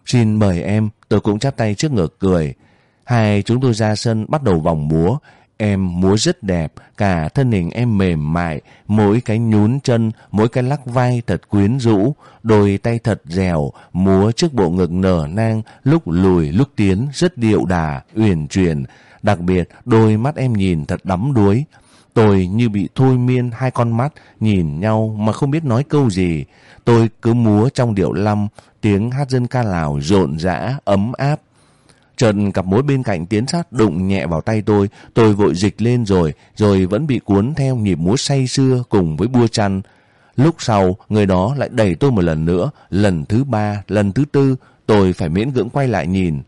Xin mời em, tôi cũng chắp tay trước ngực cười. Hai chúng tôi ra sân bắt đầu vòng múa. Em múa rất đẹp, cả thân hình em mềm mại, mỗi cái nhún chân, mỗi cái lắc vai thật quyến rũ, đôi tay thật dẻo, múa trước bộ ngực nở nang, lúc lùi lúc tiến, rất điệu đà, uyển chuyển. Đặc biệt, đôi mắt em nhìn thật đắm đuối. Tôi như bị thôi miên, hai con mắt nhìn nhau mà không biết nói câu gì. Tôi cứ múa trong điệu lăm, tiếng hát dân ca Lào rộn rã, ấm áp. Chợt cặp mối bên cạnh tiến sát đụng nhẹ vào tay tôi vội dịch lên rồi vẫn bị cuốn theo nhịp múa say sưa cùng với bua chăn. Lúc sau, người đó lại đẩy tôi một lần nữa, lần thứ ba, lần thứ tư, tôi phải miễn cưỡng quay lại nhìn.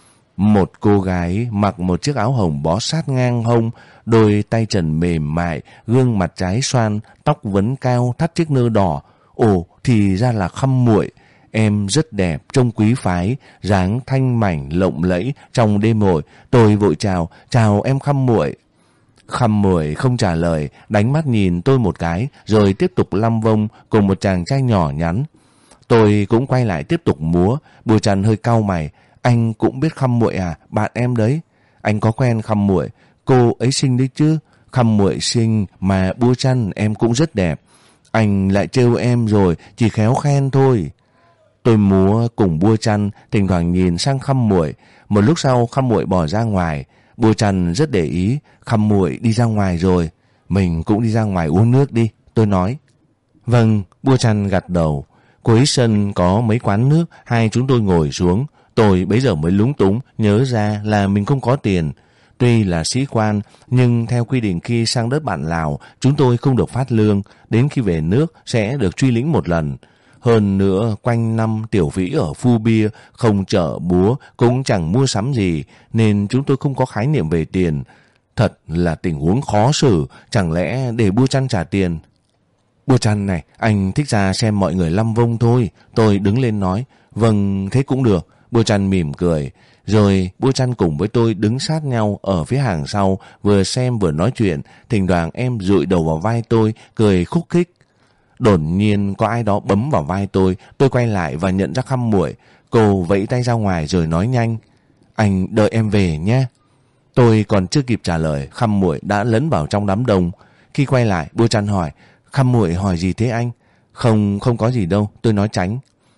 Một cô gái mặc một chiếc áo hồng bó sát ngang hông, đôi tay trần mềm mại, gương mặt trái xoan, tóc vấn cao thắt chiếc nơ đỏ. Ồ, thì ra là Khăm Muội. Em rất đẹp, trông quý phái, dáng thanh mảnh lộng lẫy trong đêm hội. Tôi vội chào em Khăm Muội. Khăm Muội không trả lời, đánh mắt nhìn tôi một cái, rồi tiếp tục lăm vông cùng một chàng trai nhỏ nhắn. Tôi cũng quay lại tiếp tục múa. Bùi Trần hơi cau mày. Anh cũng biết Khăm Muội à? Bạn em đấy. Anh có quen Khăm Muội. Cô ấy xinh đấy chứ. Khăm Muội xinh mà Bùi Trần em cũng rất đẹp. Anh lại trêu em rồi, chỉ khéo khen thôi. Tôi múa cùng Bùi Trần, thỉnh thoảng nhìn sang Khăm Muội. Một lúc sau Khăm Muội bỏ ra ngoài. Bùi Trần rất để ý. Khăm Muội đi ra ngoài rồi. Mình cũng đi ra ngoài uống nước đi, tôi nói. Vâng, Bùi Trần gật đầu. Cuối sân có mấy quán nước, hai chúng tôi ngồi xuống. Tôi bấy giờ mới lúng túng, nhớ ra là mình không có tiền. Tuy là sĩ quan, nhưng theo quy định khi sang đất bạn Lào, chúng tôi không được phát lương. Đến khi về nước sẽ được truy lĩnh một lần. Hơn nữa, quanh năm tiểu vĩ ở Phu Bia, không chợ búa, cũng chẳng mua sắm gì, nên chúng tôi không có khái niệm về tiền. Thật là tình huống khó xử, chẳng lẽ để Bua Chăn trả tiền? Bua Chăn này, anh thích ra xem mọi người lăm vông thôi. Tôi đứng lên nói, vâng, thế cũng được. Bua Chăn mỉm cười. Rồi Bua Chăn cùng với tôi đứng sát nhau ở phía hàng sau, vừa xem vừa nói chuyện. Thỉnh thoảng em dụi đầu vào vai tôi, cười khúc khích. Đột nhiên có ai đó bấm vào vai tôi quay lại và nhận ra Khăm Muội. Cô vẫy tay ra ngoài rồi nói nhanh, anh đợi em về nhé. Tôi còn chưa kịp trả lời, Khăm Muội đã lấn vào trong đám đông. Khi quay lại, Bua Chăn hỏi, Khăm Muội hỏi gì thế anh? Không có gì đâu, tôi nói tránh.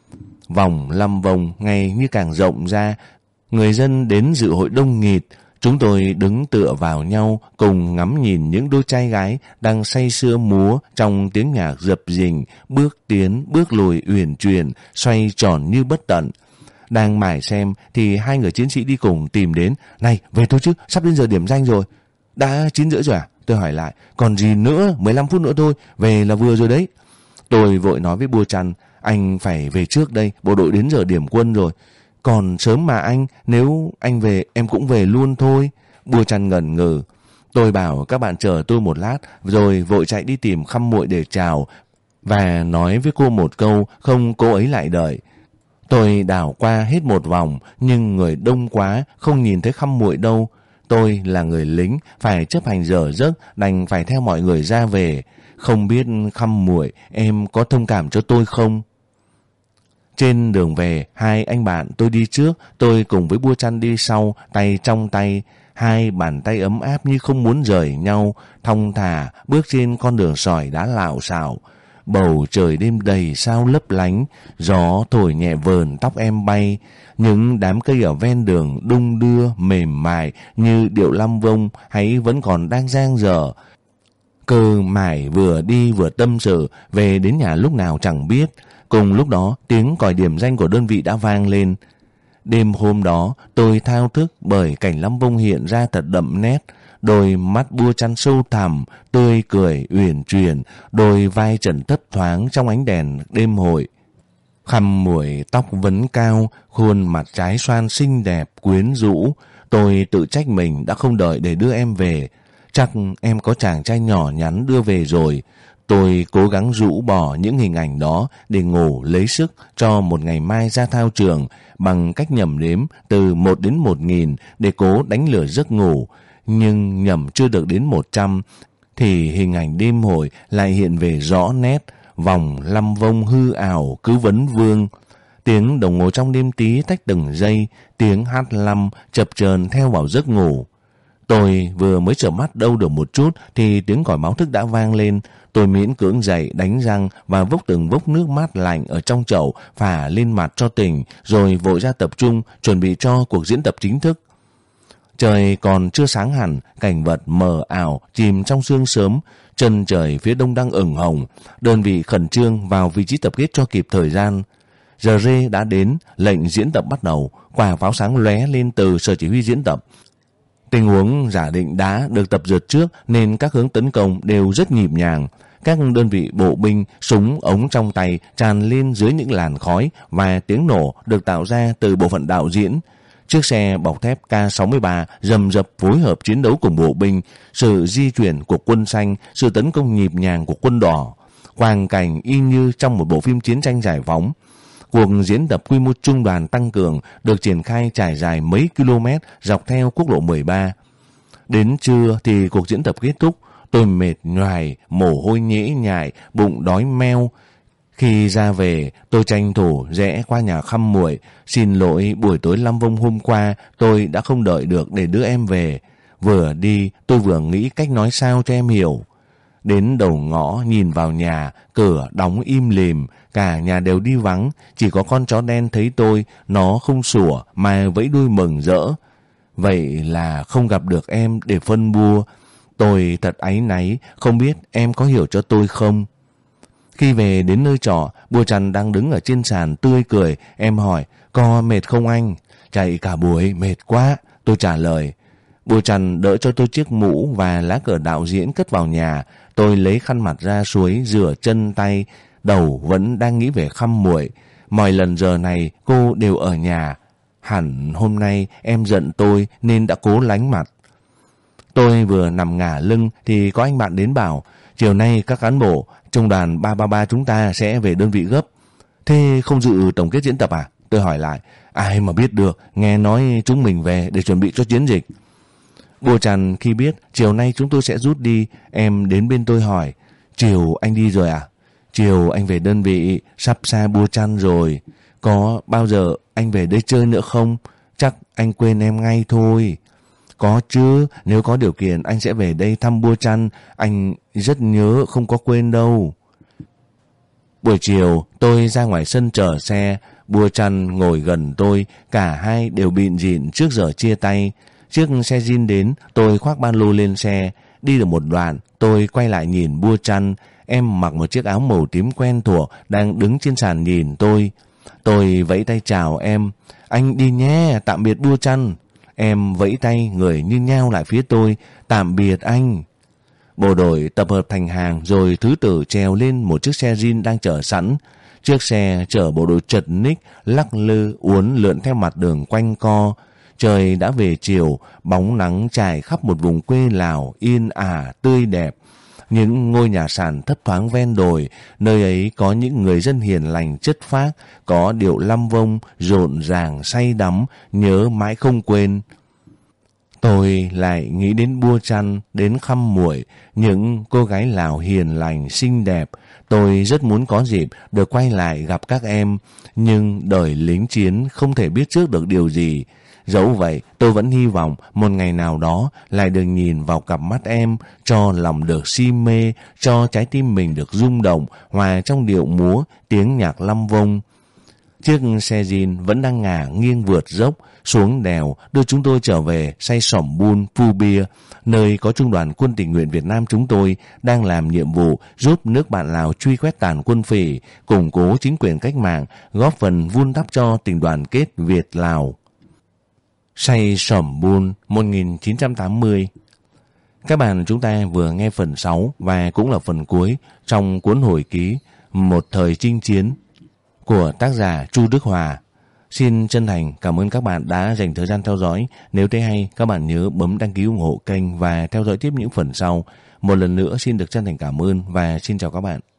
Vòng lăm vòng ngày như càng rộng ra, người dân đến dự hội đông nghịt. Chúng tôi đứng tựa vào nhau cùng ngắm nhìn những đôi trai gái đang say sưa múa trong tiếng nhạc dập dình, bước tiến, bước lùi uyển chuyển, xoay tròn như bất tận. Đang mải xem thì hai người chiến sĩ đi cùng tìm đến. Này, về thôi chứ, sắp đến giờ điểm danh rồi. Đã 9:30 rồi à? Tôi hỏi lại. Còn gì nữa, 15 phút nữa thôi, về là vừa rồi đấy. Tôi vội nói với Bua Chăn, anh phải về trước đây, bộ đội đến giờ điểm quân rồi. Còn sớm mà anh, nếu anh về em cũng về luôn thôi. Bua Chăn ngần ngừ. Tôi bảo các bạn chờ tôi một lát, rồi vội chạy đi tìm Khăm Muội để chào và nói với cô một câu, không cô ấy lại đợi. Tôi đảo qua hết một vòng, nhưng người đông quá, không nhìn thấy Khăm Muội đâu. Tôi là người lính, phải chấp hành giờ giấc, đành phải theo mọi người ra về. Không biết Khăm Muội, em có thông cảm cho tôi không? Trên đường về, hai anh bạn tôi đi trước, tôi cùng với Bua Chăn đi sau, tay trong tay. Hai bàn tay ấm áp như không muốn rời nhau, thong thả bước trên con đường sỏi đá lạo xạo. Bầu trời đêm đầy sao lấp lánh, gió thổi nhẹ vờn tóc em bay. Những đám cây ở ven đường đung đưa mềm mại như điệu lăm vông hay vẫn còn đang dang dở. Cơ mải vừa đi vừa tâm sự, về đến nhà lúc nào chẳng biết. Cùng lúc đó tiếng còi điểm danh của đơn vị đã vang lên. Đêm hôm đó tôi thao thức bởi cảnh lăm vông hiện ra thật đậm nét. Đôi mắt Bua Chăn sâu thẳm, tươi cười uyển chuyển, đôi vai trần thấp thoáng trong ánh đèn đêm hội. Khăm Muội tóc vấn cao, khuôn mặt trái xoan xinh đẹp quyến rũ. Tôi tự trách mình đã không đợi để đưa em về. Chắc em có chàng trai nhỏ nhắn đưa về rồi. Tôi cố gắng rũ bỏ những hình ảnh đó để ngủ lấy sức cho một ngày mai ra thao trường bằng cách nhẩm đếm từ 1 đến 1000 để cố đánh lừa giấc ngủ. Nhưng nhẩm chưa được đến 100 thì hình ảnh đêm hội lại hiện về rõ nét, vòng lăm vông hư ảo cứ vấn vương. Tiếng đồng hồ trong đêm tí tách từng giây, tiếng hát lăm chập chờn theo vào giấc ngủ. Tôi vừa mới chợp mắt đâu được một chút thì tiếng còi báo thức đã vang lên. Tôi miễn cưỡng dậy đánh răng và vốc từng vốc nước mát lạnh ở trong chậu phả lên mặt cho tỉnh, rồi vội ra tập trung chuẩn bị cho cuộc diễn tập chính thức. Trời còn chưa sáng hẳn, cảnh vật mờ ảo chìm trong sương sớm, chân trời phía đông đang ửng hồng. Đơn vị khẩn trương vào vị trí tập kết cho kịp thời gian. Giờ rê đã đến, lệnh diễn tập bắt đầu, quả pháo sáng lóe lên từ sở chỉ huy diễn tập. Tình huống giả định đã được tập dượt trước nên các hướng tấn công đều rất nhịp nhàng. Các đơn vị bộ binh, súng ống trong tay tràn lên dưới những làn khói và tiếng nổ được tạo ra từ bộ phận đạo diễn. Chiếc xe bọc thép K63 rầm rập phối hợp chiến đấu cùng bộ binh, sự di chuyển của quân xanh, sự tấn công nhịp nhàng của quân đỏ. Quang cảnh y như trong một bộ phim chiến tranh giải phóng. Cuộc diễn tập quy mô trung đoàn tăng cường được triển khai trải dài mấy km dọc theo quốc lộ 13. Đến trưa thì cuộc diễn tập kết thúc. Tôi mệt nhoài, mồ hôi nhễ nhại, bụng đói meo. Khi ra về, tôi tranh thủ rẽ qua nhà Khăm Muội. Xin lỗi, buổi tối Lam Vong hôm qua tôi đã không đợi được để đưa em về. Vừa đi, tôi vừa nghĩ cách nói sao cho em hiểu. Đến đầu ngõ nhìn vào nhà, cửa đóng im lìm, cả nhà đều đi vắng, chỉ có con chó đen thấy tôi, nó không sủa mà vẫy đuôi mừng rỡ. Vậy là không gặp được em để phân bua. Tôi thật áy náy, không biết em có hiểu cho tôi không? Khi về đến nơi trọ, Bùa Trần đang đứng ở trên sàn tươi cười. Em hỏi, có mệt không anh? Chạy cả buổi, mệt quá. Tôi trả lời. Bùa Trần đỡ cho tôi chiếc mũ và lá cờ đạo diễn cất vào nhà. Tôi lấy khăn mặt ra suối, rửa chân tay. Đầu vẫn đang nghĩ về Khăm Muội. Mọi lần giờ này cô đều ở nhà. Hẳn hôm nay em giận tôi nên đã cố lánh mặt. Tôi vừa nằm ngả lưng thì có anh bạn đến bảo, chiều nay các cán bộ trung đoàn 333 chúng ta sẽ về đơn vị gấp. Thế không dự tổng kết diễn tập à? Tôi hỏi lại. Ai mà biết được, nghe nói chúng mình về để chuẩn bị cho chiến dịch. Bùa Trần khi biết chiều nay chúng tôi sẽ rút đi, em đến bên tôi hỏi, chiều anh đi rồi à? Chiều anh về đơn vị, sắp xa Bùa Trần rồi. Có bao giờ anh về đây chơi nữa không? Chắc anh quên em ngay thôi. Có chứ, nếu có điều kiện anh sẽ về đây thăm Bùa Trần, anh rất nhớ, không có quên đâu. Buổi chiều tôi ra ngoài sân chờ xe, Bùa Trần ngồi gần tôi, cả hai đều bịn rịn trước giờ chia tay. Chiếc xe Jin đến, tôi khoác ba lô lên xe, đi được một đoạn, tôi quay lại nhìn Bùa Trần, em mặc một chiếc áo màu tím quen thuộc, đang đứng trên sàn nhìn tôi. Tôi vẫy tay chào em, anh đi nhé, tạm biệt Bùa Trần. Em vẫy tay, người như nhao lại phía tôi, tạm biệt anh. Bộ đội tập hợp thành hàng rồi thứ tự trèo lên một chiếc xe Jin đang chở sẵn. Chiếc xe chở bộ đội chật ních, lắc lư uốn lượn theo mặt đường quanh co. Trời đã về chiều, bóng nắng trải khắp một vùng quê Lào yên ả tươi đẹp. Những ngôi nhà sàn thấp thoáng ven đồi, nơi ấy có những người dân hiền lành chất phác, có điệu Lam Vong rộn ràng say đắm, nhớ mãi không quên. Tôi lại nghĩ đến Bùa Trần, đến Khăm Muội, những cô gái Lào hiền lành, xinh đẹp. Tôi rất muốn có dịp được quay lại gặp các em, nhưng đời lính chiến không thể biết trước được điều gì. Dẫu vậy, tôi vẫn hy vọng một ngày nào đó lại được nhìn vào cặp mắt em, cho lòng được si mê, cho trái tim mình được rung động, hòa trong điệu múa, tiếng nhạc Lam Vong. Chiếc xe Jin vẫn đang ngả nghiêng vượt dốc, xuống đèo, đưa chúng tôi trở về Say Sỏm Bun, Phu Bia, nơi có trung đoàn quân tình nguyện Việt Nam chúng tôi đang làm nhiệm vụ giúp nước bạn Lào truy quét tàn quân phỉ, củng cố chính quyền cách mạng, góp phần vun đắp cho tình đoàn kết Việt-Lào. Say Sỏm Bun 1980. Các bạn, chúng ta vừa nghe phần 6 và cũng là phần cuối trong cuốn hồi ký Một thời chinh chiến của tác giả Chu Đức Hòa. Xin chân thành cảm ơn các bạn đã dành thời gian theo dõi. Nếu thấy hay, các bạn nhớ bấm đăng ký ủng hộ kênh và theo dõi tiếp những phần sau. Một lần nữa xin được chân thành cảm ơn và xin chào các bạn.